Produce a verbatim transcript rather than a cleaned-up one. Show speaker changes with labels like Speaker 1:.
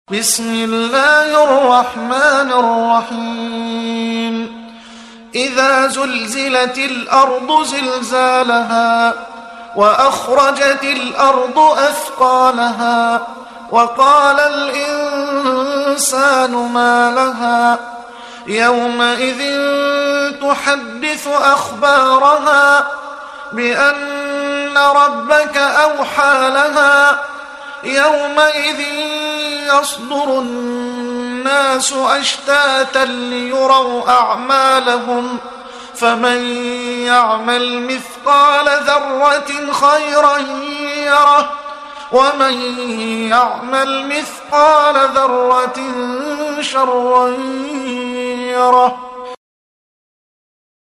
Speaker 1: بسم الله الرحمن الرحيم إذا زلزلت الأرض زلزالها وأخرجت الأرض أثقالها وقال الإنسان ما لها يومئذ تحدث أخبارها بأن ربك أوحى لها يومئذ يصدر الناس أشتاتا ليروا أعمالهم فمن يعمل مثقال ذرة خيرا يره ومن يعمل مثقال ذرة شرا يره.